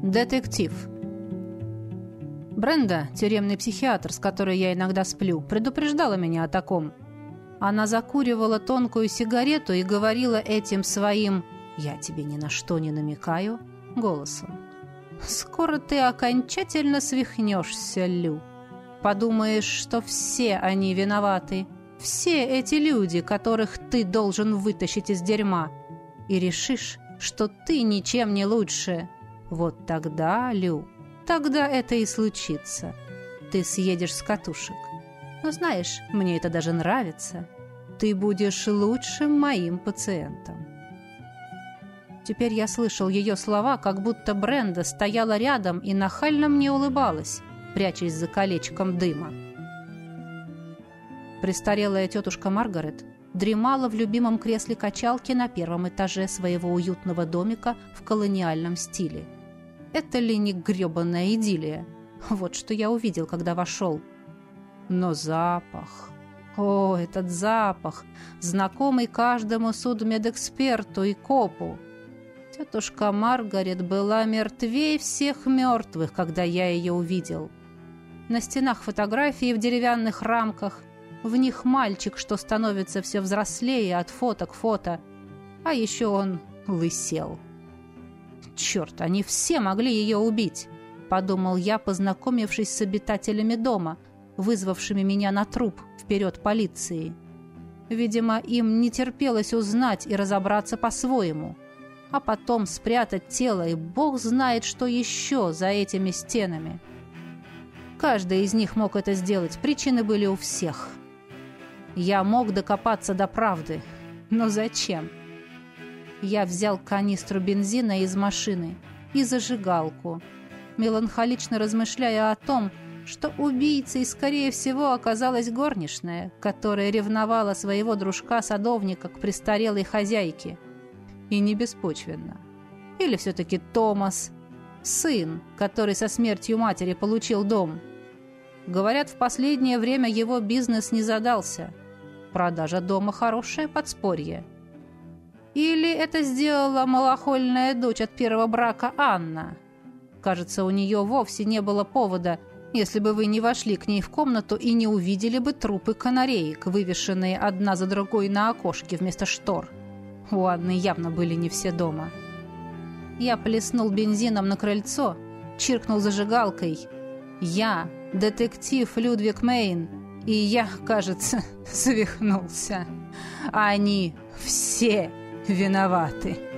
Детектив. Бренда, тюремный психиатр, с которой я иногда сплю, предупреждала меня о таком. Она закуривала тонкую сигарету и говорила этим своим «я тебе ни на что не намекаю» голосом. «Скоро ты окончательно свихнешься, Лю. Подумаешь, что все они виноваты, все эти люди, которых ты должен вытащить из дерьма, и решишь, что ты ничем не лучше. Вот тогда, Лю, тогда это и случится. Ты съедешь с катушек. Но знаешь, мне это даже нравится. Ты будешь лучшим моим пациентом». Теперь я слышал ее слова, как будто Бренда стояла рядом и нахально мне улыбалась, прячась за колечком дыма. Престарелая тетушка Маргарет дремала в любимом кресле качалки на первом этаже своего уютного домика в колониальном стиле. Это ли не гребаная идиллия? Вот что я увидел, когда вошел. Но запах... О, этот запах, знакомый каждому судмедэксперту и копу. Тетушка Маргарет была мертвей всех мертвых, когда я ее увидел. На стенах фотографии в деревянных рамках, в них мальчик, что становится все взрослее от фото к фото, а еще он лысел. «Черт, они все могли ее убить», — подумал я, познакомившись с обитателями дома, вызвавшими меня на труп вперед полиции. Видимо, им не терпелось узнать и разобраться по-своему, а потом спрятать тело, и бог знает, что еще за этими стенами. Каждый из них мог это сделать, причины были у всех. Я мог докопаться до правды, но зачем? Я взял канистру бензина из машины и зажигалку, меланхолично размышляя о том, что убийцей, скорее всего, оказалась горничная, которая ревновала своего дружка-садовника к престарелой хозяйке. И не беспочвенно. Или все-таки Томас, сын, который со смертью матери получил дом. Говорят, в последнее время его бизнес не задался. Продажа дома – хорошее подспорье. Или это сделала малохольная дочь от первого брака Анна. Кажется, у нее вовсе не было повода, если бы вы не вошли к ней в комнату и не увидели бы трупы канареек, вывешенные одна за другой на окошке вместо штор. У Анны явно были не все дома. Я плеснул бензином на крыльцо, чиркнул зажигалкой. Я детектив Людвиг Мейн, и я, кажется, свихнулся. Они все виноваты.